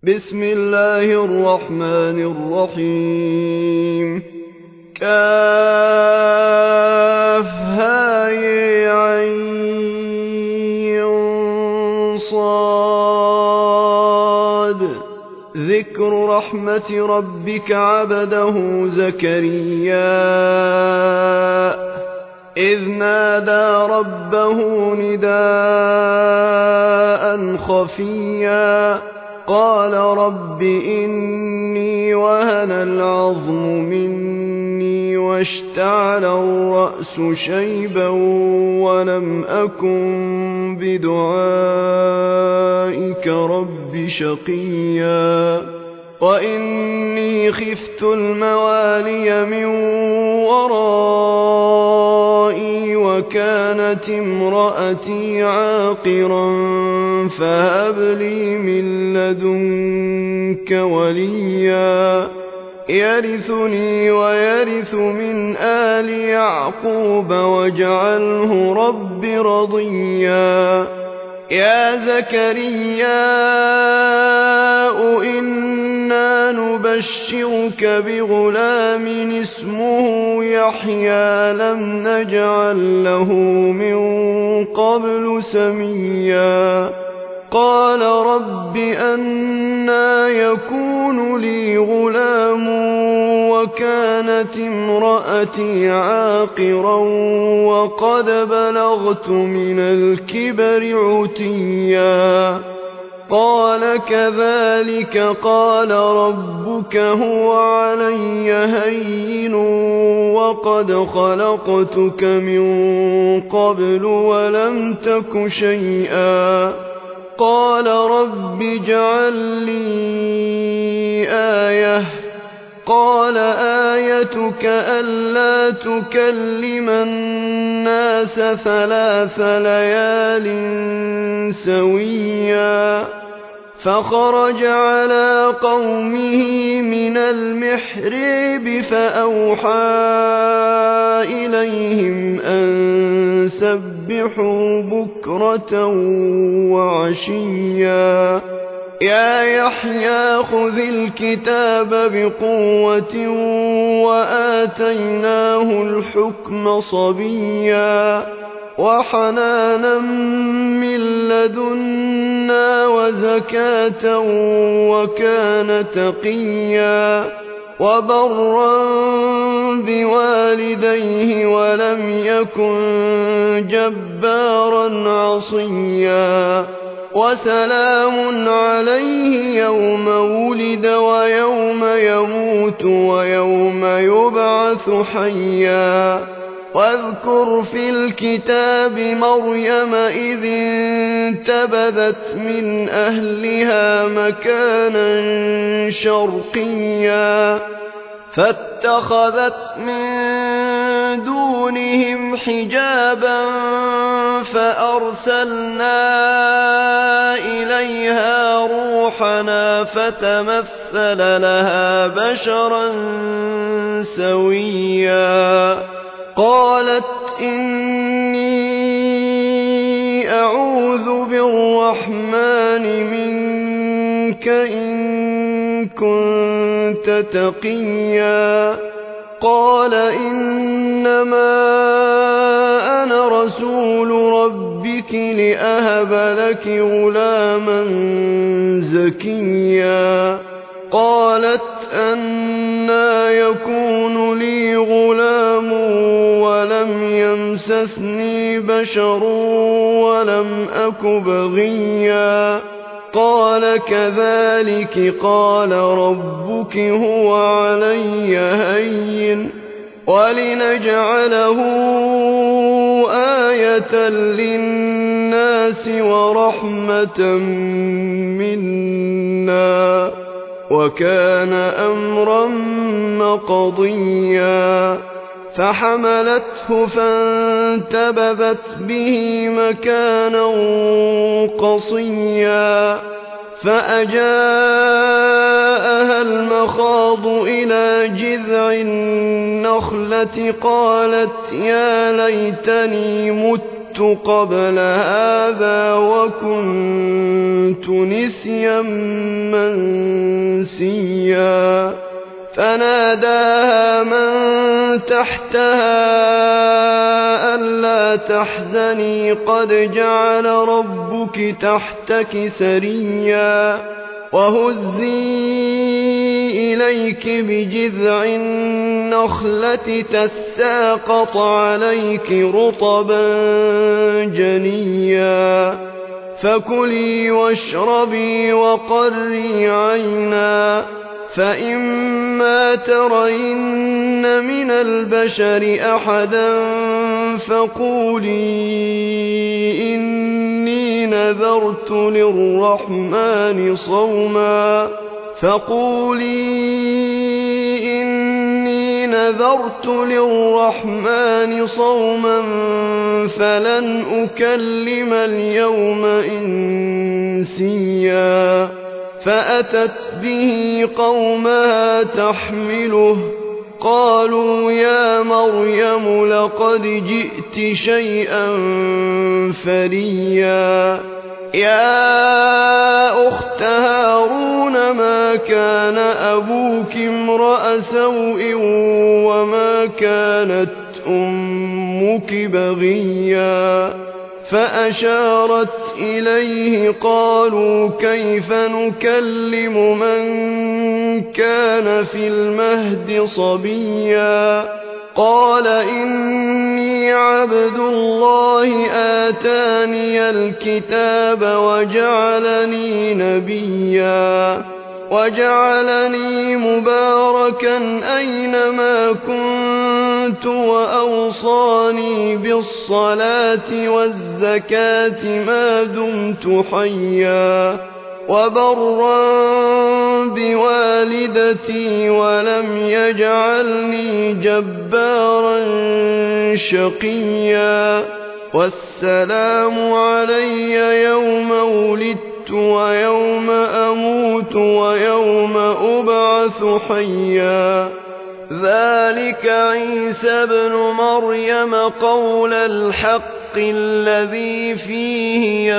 بسم الله الرحمن الرحيم كافها صاد ذكر رحمة ربك عبده زكريا إذ نادى ربه نداء خفيا قال رب إني وهن العظم مني واشتعل الرأس شيبا ولم أكن بدعائك رب شقيا وإني خفت الموالي من ورائي وكانت امرأتي عاقرا فهب لي من لدنك وليا يرثني ويرث من آل يعقوب واجعله رب رضيا يا زكريا إنا نبشرك بغلام اسمه يحيى لم نجعل له من قبل سميا قال رب أنى يكون لي غلام وكانت امرأتي عاقرا وقد بلغت من الكبر عتيا قال كذلك قال ربك هو علي هين وقد خلقتك من قبل ولم تك شيئا قال رب اجعل لي آية قال آيتك ألا تكلم الناس 3 ليال سويا فخرج على قومه من المحراب فأوحى إليهم أن سبحوا بكرة وعشيا يا يحيى خذ الكتاب بقوة وآتيناه الحكم صبيا وحنانا من لدنا وزكاة وكان تقيا وبرا بوالديه ولم يكن جبارا عصيا وسلام عليه يوم ولد ويوم يموت ويوم يبعث حيا واذكر في الكتاب مريم إذ انتبذت من أهلها مكانا شرقيا فاتخذت من دونهم حجابا فأرسلنا إليها روحنا فتمثل لها بشرا سويا قالت إني أعوذ بالرحمن منك إن كنت تقيا قال إنما أنا رسول ربك لأهب لك غلاما زكيا قالت أنى يكون لي غلام ولم يمسسني بشر ولم أك بغيا قال كذلك قال ربك هو علي هين ولنجعله آية للناس ورحمة منا وكان أمرا مقضيا فحملته فانتبذت به مكانا قصيا فأجاءها المخاض إلى جذع النخلة قالت يا ليتني مت مت قبل هذا وكنت نسيا منسيا فناداها من تحتها ألا تحزني قد جعل ربك تحتك سريا وهزي إليك بجذع النخلة تساقط عليك رطبا جنيا فكلي واشربي وقري عينا فإما ترين من البشر أحدا فقولي إني نذرت للرحمن صوما فلن أكلم اليوم إنسيا فأتت به قومها تحمله قالوا يا مريم لقد جئت شيئا فريا يا أخت هارون ما كان أبوك امرأ سوء وما كانت أمك بغيا فأشارت إليه قالوا كيف نكلم من كان في المهد صبيا قال إني عبد الله آتاني الكتاب وجعلني نبيا وجعلني مباركا أينما كنت وأوصاني بالصلاة والزكاة ما دمت حيا وبرا بوالدتي ولم يجعلني جبارا شقيا والسلام علي يوم ولدت ويوم أموت ويوم أبعث حيا ذلك عيسى ابن مريم قول الحق الذي فيه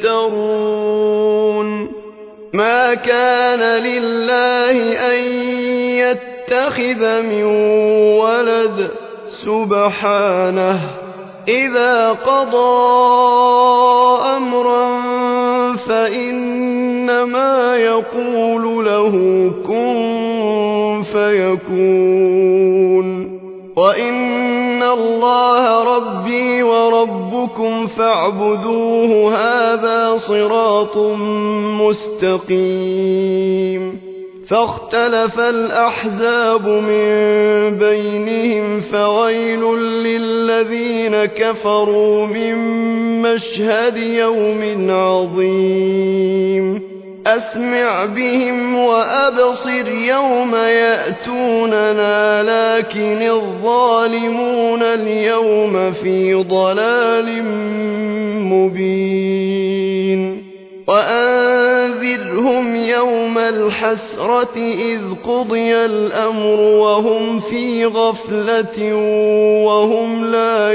يمترون ما كان لله أن يتخذ من ولد سبحانه إذا قضى أمرا فإنما يقول له كن فيكون وإن الله ربي وربكم فاعبدوه هذا صراط مستقيم فاختلف الأحزاب من بينهم فويل للذين كفروا من مشهد يوم عظيم أسمع بهم وأبصر يوم يأتوننا لكن الظالمون اليوم في ضلال مبين وأنذرهم يوم الحسرة إذ قضي الأمر وهم في غفلة وهم لا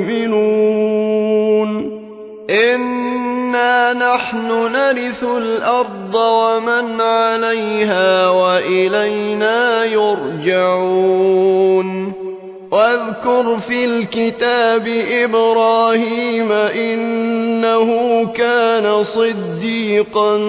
يؤمنون إنا نحن نرث الأرض ومن عليها وإلينا يرجعون واذكر في الكتاب إبراهيم إنه كان صديقا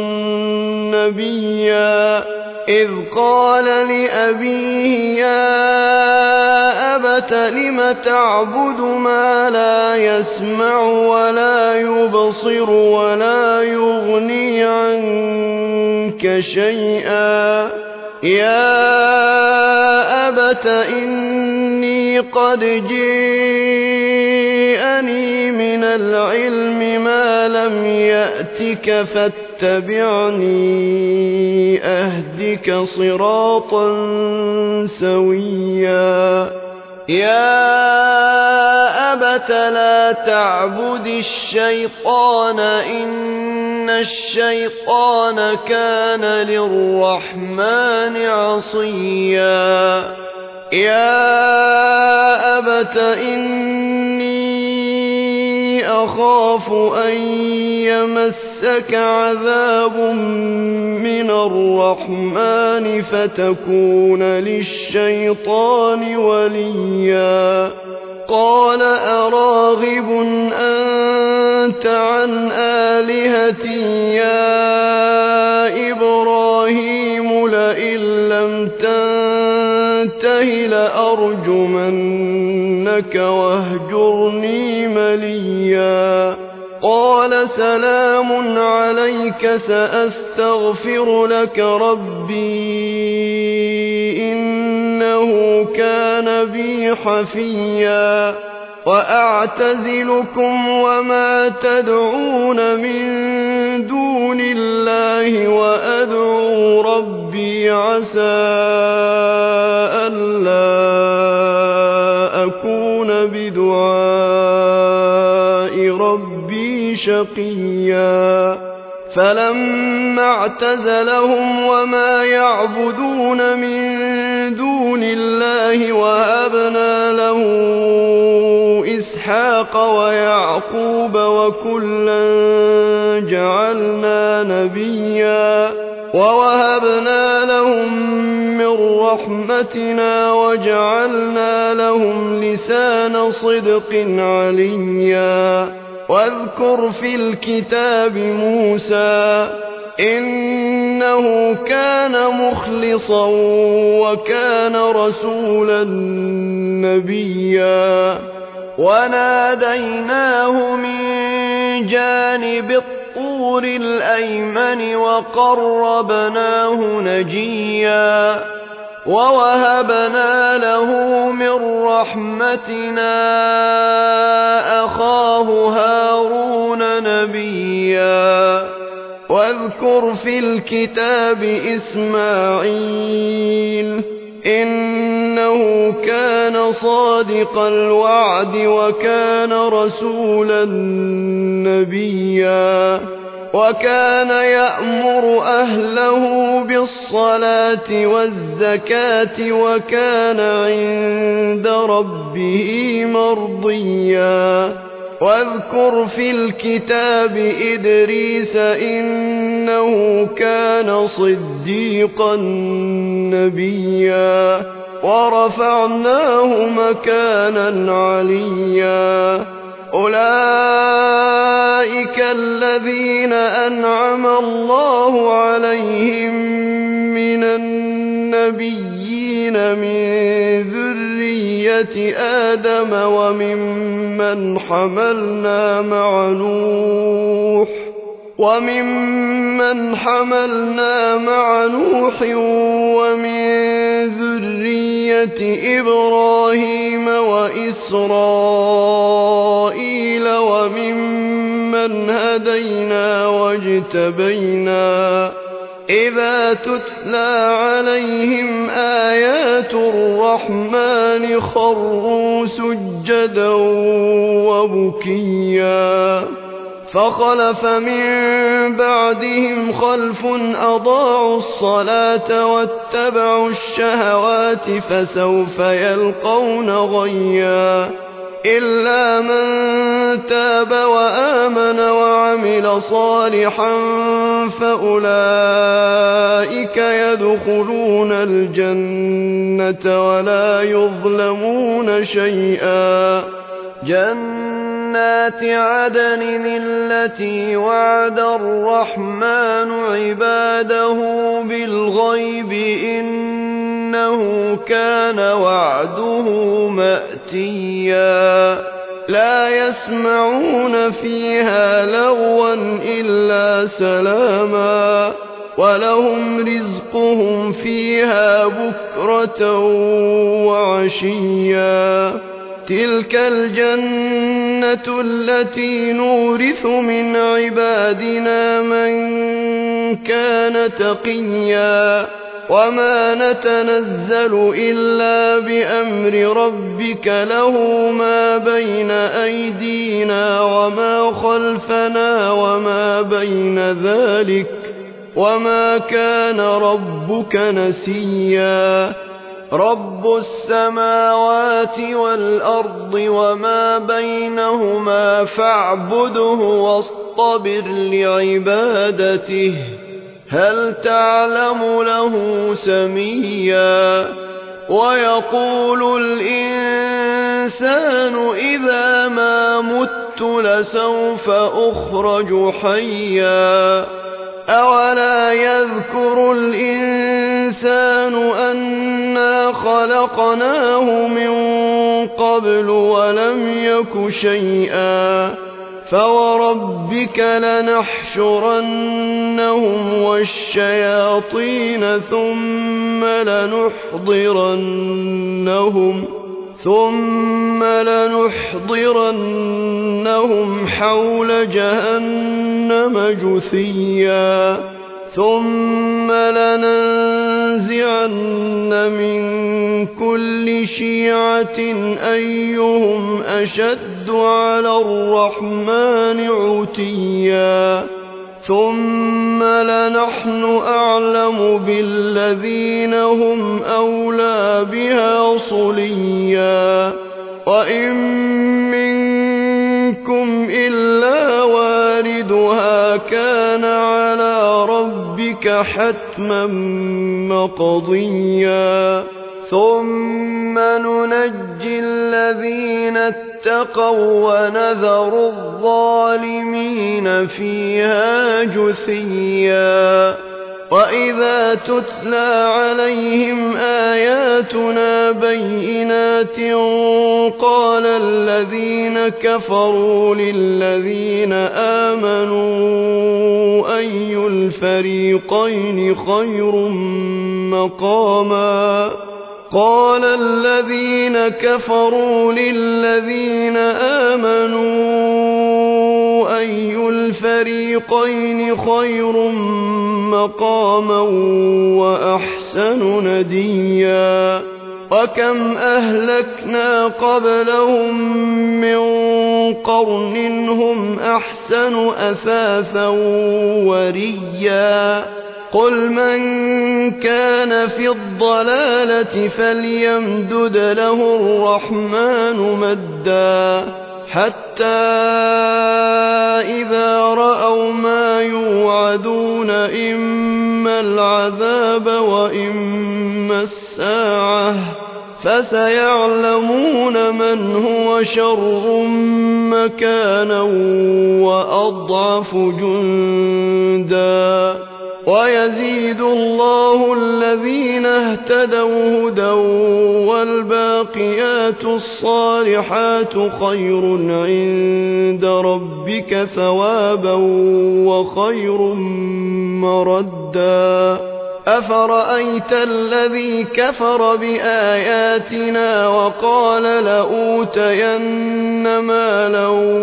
نبيا إذ قال لأبيه يا أبت لم تعبد ما لا يسمع ولا يبصر ولا يغني عنك شيئا يا أبت إني قد جيءني من العلم ما لم يأتك فاتبعني أهدك صراطا سويا يا أبت لا تعبد الشيطان إن الشيطان كان للرحمن عصيا يا أبت إني أخاف أن يمسك عذاب من الرحمن فتكون للشيطان وليا قال أراغب أنت عن آلهتي يا إبراهيم لئن لم تنته لأرجمنك واهجرني مليا قال سلام عليك سأستغفر لك ربي إنه كان بي حفيا وأعتزلكم وما تدعون من دون الله وأدعو ربي عسى ألا أكون بدعاء ربي شقيا فلما اعتزلهم وما يعبدون من دون الله وهبنا له إسحاق ويعقوب وكلا جعلنا نبيا ووهبنا لهم من رحمتنا وجعلنا لهم لسان صدق عليا واذكر في الكتاب موسى إنه كان مخلصا وكان رسولا نبيا وناديناه من جانب الطور الأيمن وقربناه نجيا ووهبنا له من رحمتنا أخاه هارون نبيا واذكر في الكتاب إسماعيل إنه كان صادق الوعد وكان رسولا نبيا وكان يأمر أهله بالصلاة والزكاة وكان عند ربه مرضيا واذكر في الكتاب إدريس إنه كان صديقا نبيا ورفعناه مكانا عليا أولئك الذين أنعم الله عليهم من النبيين من ذرية آدم وممن حملنا مع نوح ومن ذرية إبراهيم وإسرائيل وممن هدينا واجتبينا إذا تتلى عليهم آيات الرحمن خروا سجدا وبكيا فخلف من بعدهم خلف أضاعوا الصلاة واتبعوا الشهوات فسوف يلقون غيا إلا من تاب وآمن وعمل صالحا فأولئك يدخلون الجنة ولا يظلمون شيئا جنات عدن التي وعد الرحمن عباده بالغيب إنه كان وعده مأتيا لا يسمعون فيها لغوا إلا سلاما ولهم رزقهم فيها بكرة وعشيا تلك الجنة التي نورث من عبادنا من كان تقيا وما نتنزل إلا بأمر ربك له ما بين أيدينا وما خلفنا وما بين ذلك وما كان ربك نسيا رب السماوات والأرض وما بينهما فاعبده واصطبر لعبادته هل تعلم له سميا ويقول الإنسان إذا ما مت لسوف أخرج حيا أولا يذكر الإنسان أنا خلقناه من قبل ولم يك شيئا فوربك لنحشرنهم والشياطين ثم لنحضرنهم حول جهنم جثيا ثم لننزعن من كل شيعة أيهم أشد على الرحمن عتيا ثم لنحن أعلم بالذين هم أولى بها صليا وإن منكم إلا واردها كان على ربك حتما مقضيا ثم ننجي الذين اتقوا ونذر الظالمين فيها جثيا وإذا تتلى عليهم آياتنا بينات قال الذين كفروا للذين آمنوا أي الفريقين خير مقاما قال الذين كفروا للذين آمنوا أي الفريقين خير مقاما وأحسن نديا وكم أهلكنا قبلهم من قرن هم أحسن أثاثا وريا قل من كان في الضلالة فليمدد له الرحمن مدا حتى إذا رأوا ما يوعدون إما العذاب وإما الساعة فسيعلمون من هو شر مكانا وأضعف جندا ويزيد الله الذين اهتدوا هدى والباقيات الصالحات خير عند ربك ثوابا وخير مردا أفرأيت الذي كفر بآياتنا وقال لأوتين مالا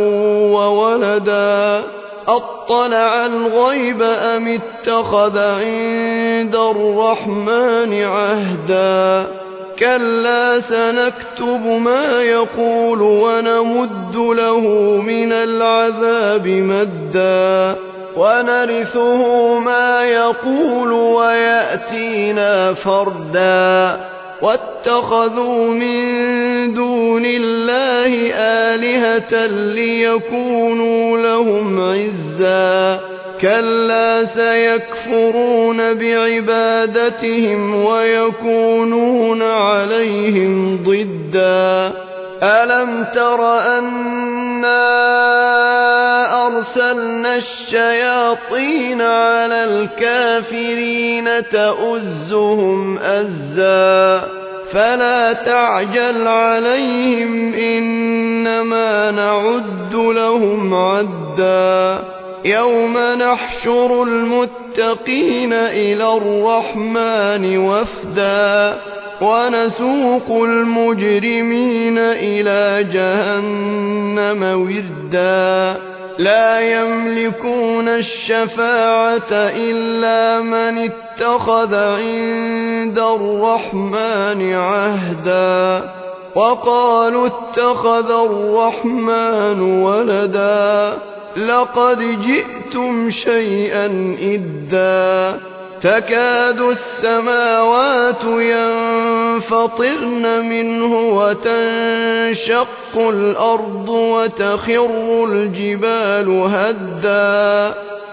وولدا أطلع الغيب أم اتخذ عند الرحمن عهدا كلا سنكتب ما يقول ونمد له من العذاب مدا ونرثه ما يقول ويأتينا فردا واتخذوا من دون الله آلهة ليكونوا لهم عزا كلا سيكفرون بعبادتهم ويكونون عليهم ضدا ألم تر أنا أرسلنا الشياطين على الكافرين تؤزهم أزا فلا تعجل عليهم إنما نعد لهم عدا يوم نحشر المتقين إلى الرحمن وفدا ونسوق المجرمين إلى جهنم وردا لا يملكون الشفاعة إلا من اتخذ عند الرحمن عهدا وقالوا اتخذ الرحمن ولدا لقد جئتم شيئا إدا تكاد السماوات ينفطرن منه وتنشق الأرض وتخر الجبال هدا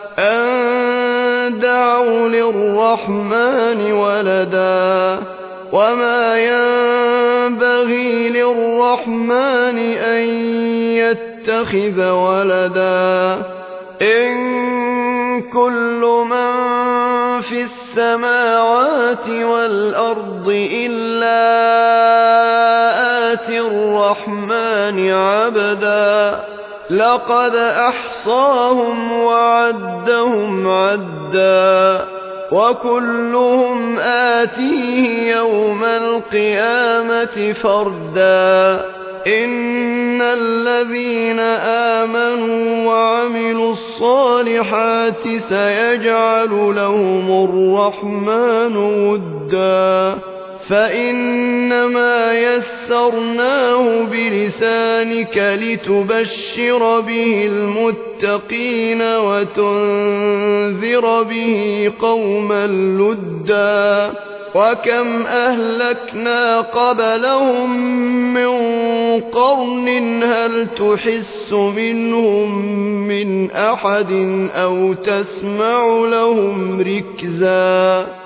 أن دعوا للرحمن ولدا وما ينبغي للرحمن أن يتخذ ولدا إن كل من في السماوات والأرض إلا آتي الرحمن عبدا لقد أحصاهم وعدهم عدا وكلهم آتيه يوم القيامة فردا إن الذين آمنوا وعملوا الصالحات سيجعل لهم الرحمن ودا فإنما يسرناه بلسانك لتبشر به المتقين وتنذر به قوما لدا وكم أهلكنا قبلهم من قرن هل تحس منهم من أحد أو تسمع لهم ركزا